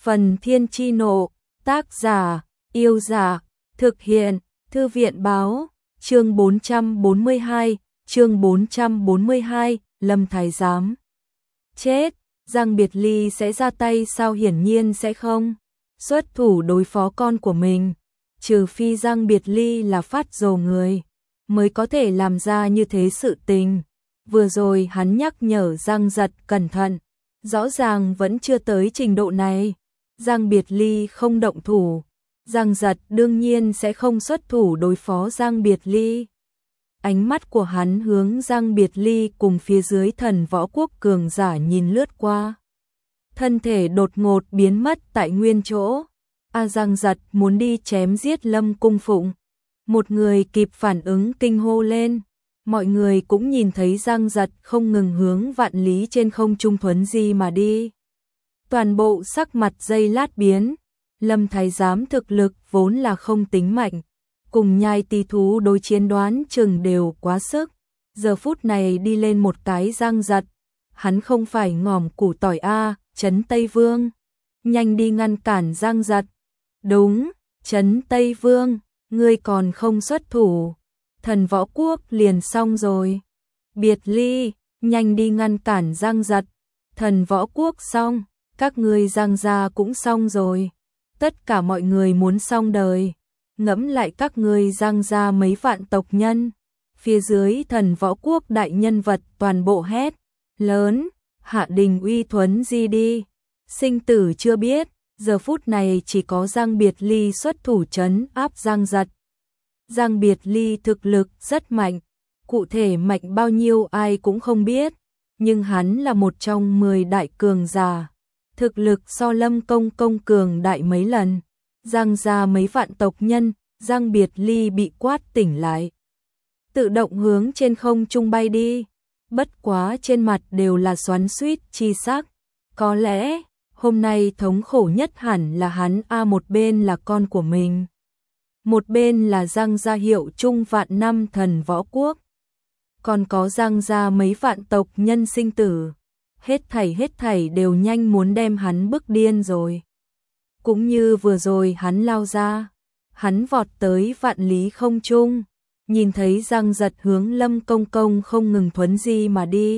Phần Thiên Chi Nộ, tác giả, Yêu Giả, thực hiện, Thư viện Báo, chương 442, Lâm Thái Giám. Chết, Giang Biệt Ly sẽ ra tay sao? Hiển nhiên sẽ không xuất thủ đối phó con của mình, trừ phi Giang Biệt Ly là phát rồ người, mới có thể làm ra như thế sự tình. Vừa rồi hắn nhắc nhở Giang Giật cẩn thận, rõ ràng vẫn chưa tới trình độ này. Giang Biệt Ly không động thủ, Giang Giật đương nhiên sẽ không xuất thủ đối phó Giang Biệt Ly. Ánh mắt của hắn hướng Giang Biệt Ly cùng phía dưới Thần Võ Quốc cường giả nhìn lướt qua. Thân thể đột ngột biến mất tại nguyên chỗ. Giang Giật muốn đi chém giết Lâm Cung Phụng. Một người kịp phản ứng kinh hô lên. Mọi người cũng nhìn thấy Giang Giật không ngừng hướng vạn lý trên không trung thuấn di mà đi. Toàn bộ sắc mặt giây lát biến. Lâm Thái Giám thực lực vốn là không tính mạnh, cùng nhai tỳ thú đối chiến đoán chừng đều quá sức. Giờ phút này đi lên một cái Giang Giật, hắn không phải ngòm củ tỏi Trấn Tây Vương, nhanh đi ngăn cản Giang Giật. Đúng, Trấn Tây Vương, ngươi còn không xuất thủ, Thần Võ Quốc liền xong rồi. Biệt Ly, nhanh đi ngăn cản Giang Giật, Thần Võ Quốc xong, các ngươi Giang gia cũng xong rồi. Tất cả mọi người muốn xong đời. Ngẫm lại các ngươi Giang gia mấy vạn tộc nhân, phía dưới Thần Võ Quốc đại nhân vật toàn bộ hét lớn, hạ đình uy thuấn di đi. Sinh tử chưa biết, giờ phút này chỉ có Giang Biệt Ly xuất thủ trấn áp Giang Giật. Giang Biệt Ly thực lực rất mạnh, cụ thể mạnh bao nhiêu ai cũng không biết, nhưng hắn là một trong 10 đại cường giả, thực lực so Lâm Công Công cường đại mấy lần. Giang gia mấy vạn tộc nhân, Giang Biệt Ly bị quát tỉnh lại, tự động hướng trên không trung bay đi, bất quá trên mặt đều là xoắn xuýt chi sắc. Có lẽ hôm nay thống khổ nhất hẳn là hắn. Một bên là con của mình, một bên là Giang gia hiệu chung vạn năm Thần Võ Quốc, còn có Giang gia mấy vạn tộc nhân sinh tử, hết thảy đều nhanh muốn đem hắn bức điên rồi. Cũng như vừa rồi hắn lao ra, hắn vọt tới vạn lý không trung, nhìn thấy Giang Giật hướng Lâm Công Công không ngừng thuấn di mà đi.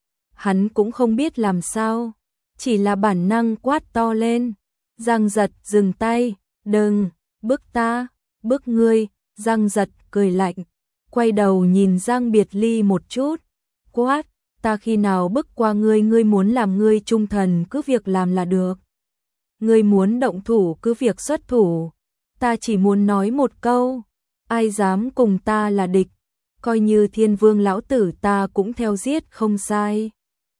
Hắn cũng không biết làm sao, chỉ là bản năng quát to lên, Giang Giật dừng tay, đừng, bức ta, bức ngươi. Giang Giật cười lạnh, quay đầu nhìn Giang Biệt Ly một chút, quát, ta khi nào bức qua ngươi? Ngươi muốn làm ngươi trung thần cứ việc làm là được. Ngươi muốn động thủ cứ việc xuất thủ, ta chỉ muốn nói một câu, ai dám cùng ta là địch, coi như Thiên Vương lão tử ta cũng theo giết không sai.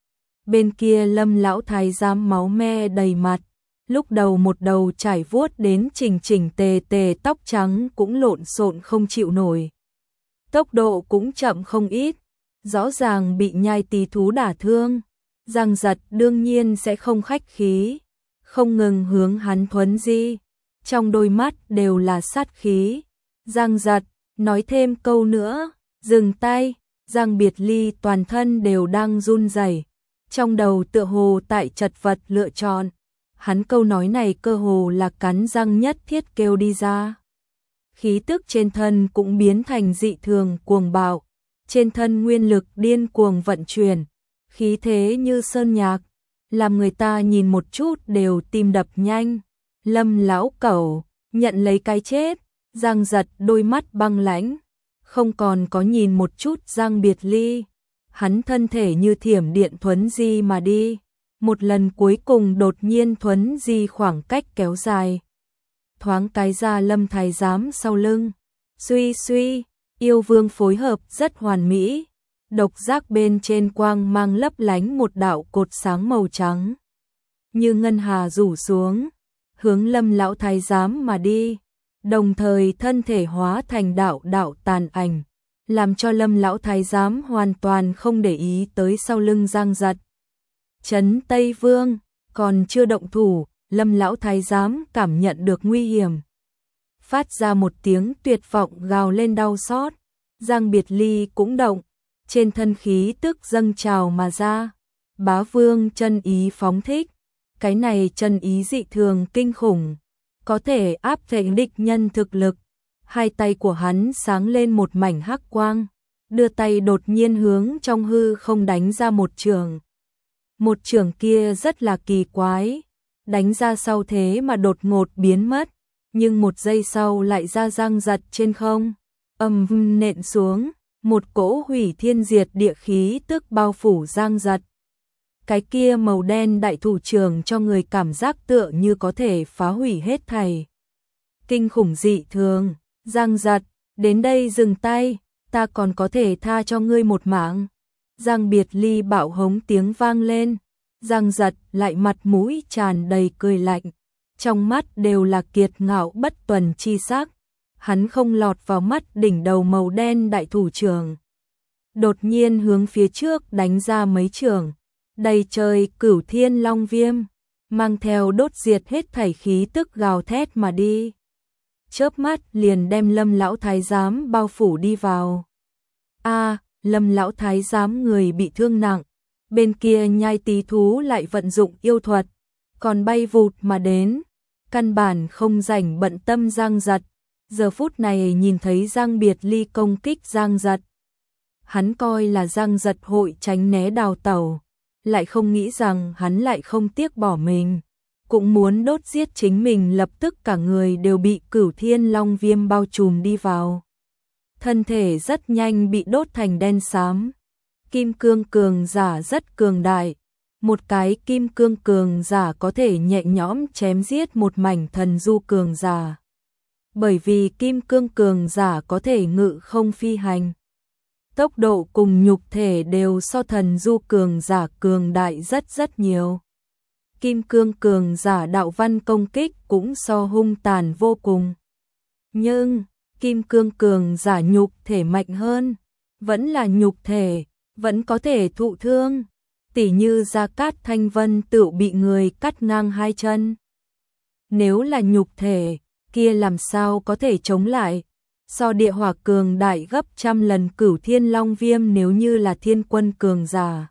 Bên kia Lâm lão thái giám máu me đầy mặt, lúc đầu một đầu trải vuốt đến chỉnh tề tóc trắng cũng lộn xộn không chịu nổi. Tốc độ cũng chậm không ít, rõ ràng bị nhai tỳ thú đả thương. Giang Giật đương nhiên sẽ không khách khí, không ngừng hướng hắn thuấn di, trong đôi mắt đều là sát khí. Giang Giật nói thêm câu nữa, dừng tay. Giang Biệt Ly toàn thân đều đang run rẩy, trong đầu tựa hồ tại chật vật lựa chọn. Hắn câu nói này cơ hồ là cắn răng nhất thiết kêu đi ra. Khí tức trên thân cũng biến thành dị thường cuồng bạo, trên thân nguyên lực điên cuồng vận chuyển, khí thế như sơn nhạc, làm người ta nhìn một chút đều tim đập nhanh. Lâm lão cẩu, nhận lấy cái chết. Giang Giật đôi mắt băng lãnh, không còn có nhìn một chút Giang Biệt Ly, hắn thân thể như thiểm điện thuấn di mà đi, một lần cuối cùng đột nhiên thuấn di khoảng cách kéo dài, thoáng cái ra Lâm Thái Giám sau lưng. Suy, yêu vương phối hợp rất hoàn mỹ, độc giác bên trên quang mang lấp lánh một đạo cột sáng màu trắng, như ngân hà rủ xuống, hướng Lâm lão thái giám mà đi, đồng thời thân thể hóa thành đạo tàn ảnh, làm cho Lâm lão thái giám hoàn toàn không để ý tới sau lưng Giang Giật. Trấn Tây Vương còn chưa động thủ, Lâm lão thái giám cảm nhận được nguy hiểm, phát ra một tiếng tuyệt vọng gào lên đau xót. Giang Biệt Ly cũng động, trên thân khí tức dâng trào mà ra, bá vương chân ý phóng thích, Cái này chân ý dị thường kinh khủng, có thể áp thể địch nhân thực lực. Hai tay của hắn sáng lên một mảnh hắc quang, đưa tay đột nhiên hướng trong hư không đánh ra một trường. Một trường kia rất là kỳ quái, đánh ra sau thế mà đột ngột biến mất, nhưng một giây sau lại ra giang giật trên không, nện xuống, một cỗ hủy thiên diệt địa khí tức bao phủ giang giật. Cái kia màu đen đại thủ trường cho người cảm giác tựa như có thể phá hủy hết thảy. Kinh khủng dị thường, Giang giật, đến đây dừng tay, ta còn có thể tha cho ngươi một mạng. Giang Biệt Ly bạo hống tiếng vang lên, Giang giật lại mặt mũi tràn đầy cười lạnh, trong mắt đều là kiệt ngạo bất tuần chi sắc. Hắn không lọt vào mắt đỉnh đầu màu đen đại thủ trường. Đột nhiên hướng phía trước đánh ra mấy trường, đầy trời Cửu Thiên Long Viêm, mang theo đốt diệt hết thảy khí tức gào thét mà đi. Chớp mắt liền đem Lâm lão thái giám bao phủ đi vào. Lâm lão thái giám người bị thương nặng, bên kia Nhai Tí thú lại vận dụng yêu thuật, còn bay vụt mà đến, căn bản không rảnh bận tâm Giang giật. Giờ phút này nhìn thấy Giang Biệt Ly công kích Giang giật, hắn coi là Giang giật hội tránh né đào tẩu, lại không nghĩ rằng hắn lại không tiếc bỏ mình, cũng muốn đốt giết chính mình. Lập tức cả người đều bị Cửu Thiên Long Viêm bao trùm đi vào, thân thể rất nhanh bị đốt thành đen xám. Kim cương cường giả rất cường đại, một cái kim cương cường giả có thể nhẹ nhõm chém giết một mảnh thần du cường giả. Bởi vì kim cương cường giả có thể ngự không phi hành, tốc độ cùng nhục thể đều so thần du cường giả cường đại rất nhiều. Kim cương cường giả đạo văn công kích cũng so hung tàn vô cùng. Nhưng, kim cương cường giả nhục thể mạnh hơn, vẫn là nhục thể, vẫn có thể thụ thương. Tỉ như Gia Cát Thanh Vân tự bị người cắt ngang hai chân. Nếu là nhục thể, kia làm sao có thể chống lại? So địa hỏa cường đại gấp trăm lần Cửu Thiên Long Viêm, nếu như là thiên quân cường giả,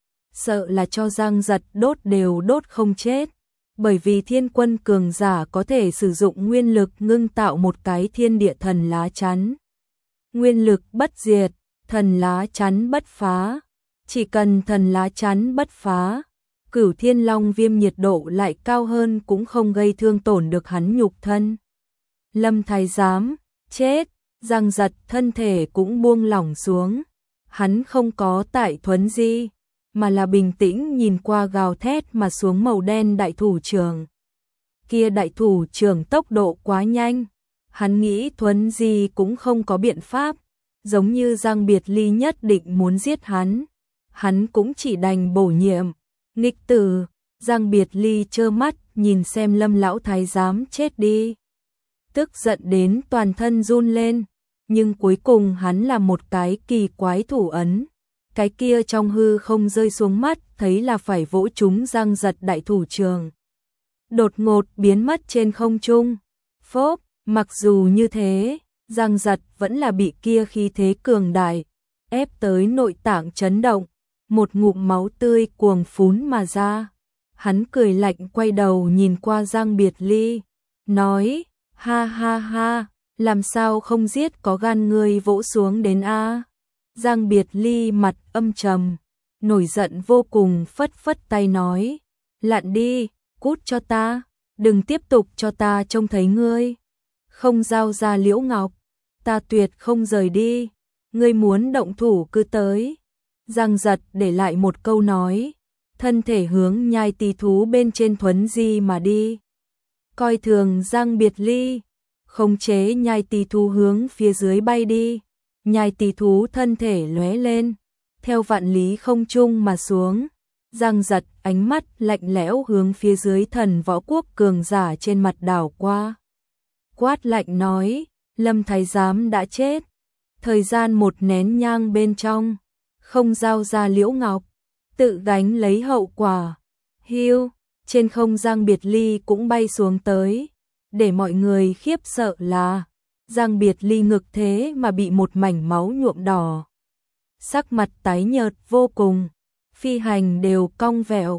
sợ là cho Giang giật đốt đều đốt không chết. Bởi vì thiên quân cường giả có thể sử dụng nguyên lực ngưng tạo một cái thiên địa thần lá chắn. Nguyên lực bất diệt, thần lá chắn bất phá. Chỉ cần thần lá chắn bất phá, Cửu Thiên Long Viêm nhiệt độ lại cao hơn cũng không gây thương tổn được hắn nhục thân. Lâm thái giám, chết. Giang giật thân thể cũng buông lỏng xuống. Hắn không có tại thuấn di, mà là bình tĩnh nhìn qua gào thét mà xuống màu đen đại thủ trưởng. Kia đại thủ trưởng tốc độ quá nhanh, hắn nghĩ thuấn di cũng không có biện pháp, giống như Giang Biệt Ly nhất định muốn giết hắn, hắn cũng chỉ đành bổ nhiệm. Nghịch tử, Giang Biệt Ly trơ mắt nhìn xem Lâm lão thái giám chết đi, tức giận đến toàn thân run lên. Nhưng cuối cùng hắn là một cái kỳ quái thủ ấn, cái kia trong hư không rơi xuống mắt thấy là phải vỗ trúng Giang giật đại thủ trường, đột ngột biến mất trên không trung. Phốp, mặc dù như thế, Giang giật vẫn là bị kia khí thế cường đại ép tới nội tạng chấn động, một ngụm máu tươi cuồng phún mà ra. Hắn cười lạnh quay đầu nhìn qua Giang Biệt Ly, nói: ha ha ha, làm sao không giết có gan ngươi vỗ xuống đến a? Giang Biệt Ly mặt âm trầm, nổi giận vô cùng phất phất tay nói: lặn đi, cút cho ta, đừng tiếp tục cho ta trông thấy ngươi. Không giao ra Liễu Ngọc, ta tuyệt không rời đi, ngươi muốn động thủ cứ tới. Giang giật để lại một câu nói, thân thể hướng Nhai Tí thú bên trên thuấn di mà đi. Coi thường Giang Biệt Ly, khống chế Nhai Tí thú hướng phía dưới bay đi. Nhai Tí thú thân thể lóe lên, theo vạn lý không trung mà xuống. Giang giật ánh mắt lạnh lẽo hướng phía dưới thần võ quốc cường giả trên mặt đảo qua. Quát lạnh nói: Lâm thái giám đã chết. Thời gian một nén nhang bên trong, không giao ra Liễu Ngọc, tự gánh lấy hậu quả. Hiu, trên không Giang Biệt Ly cũng bay xuống tới. Để mọi người khiếp sợ là Giang Biệt Ly ngực thế mà bị một mảnh máu nhuộm đỏ, sắc mặt tái nhợt vô cùng, phi hành đều cong vẹo,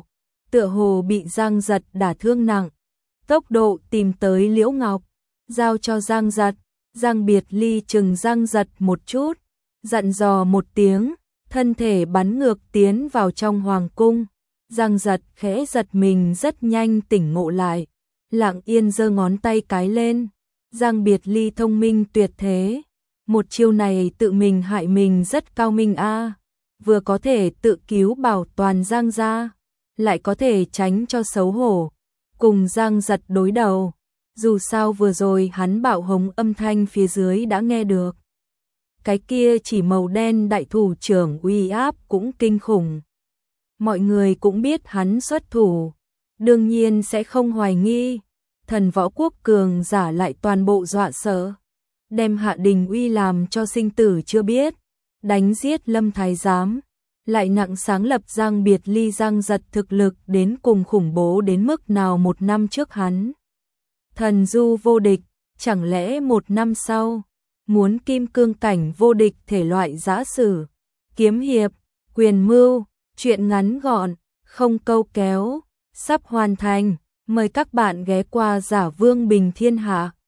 tựa hồ bị Giang Giật đả thương nặng. Tốc độ tìm tới Liễu Ngọc, giao cho Giang Giật. Giang Biệt Ly chừng Giang Giật một chút, dặn dò một tiếng, thân thể bắn ngược tiến vào trong hoàng cung. Giang Giật khẽ giật mình rất nhanh tỉnh ngộ lại, lặng yên giơ ngón tay cái lên. Giang Biệt Ly thông minh tuyệt thế, một chiêu này tự mình hại mình rất cao minh a, vừa có thể tự cứu bảo toàn Giang gia, lại có thể tránh cho xấu hổ cùng Giang Giật đối đầu. Dù sao vừa rồi hắn bạo hống âm thanh phía dưới đã nghe được. Cái kia chỉ màu đen đại thủ trưởng uy áp cũng kinh khủng. Mọi người cũng biết hắn xuất thủ, đương nhiên sẽ không hoài nghi. Thần võ quốc cường giả lại toàn bộ dọa sợ, đem Hạ Đình Uy làm cho sinh tử chưa biết, đánh giết Lâm Thái Giám, lại nặng sáng lập Giang Biệt Ly. Giang Giật thực lực đến cùng khủng bố đến mức nào, một năm trước hắn thần du vô địch, chẳng lẽ một năm sau muốn kim cương cảnh vô địch thể loại giã sử, kiếm hiệp, quyền mưu, chuyện ngắn gọn, không câu kéo, sắp hoàn thành. Mời các bạn ghé qua Giả Vương Bình Thiên Hạ.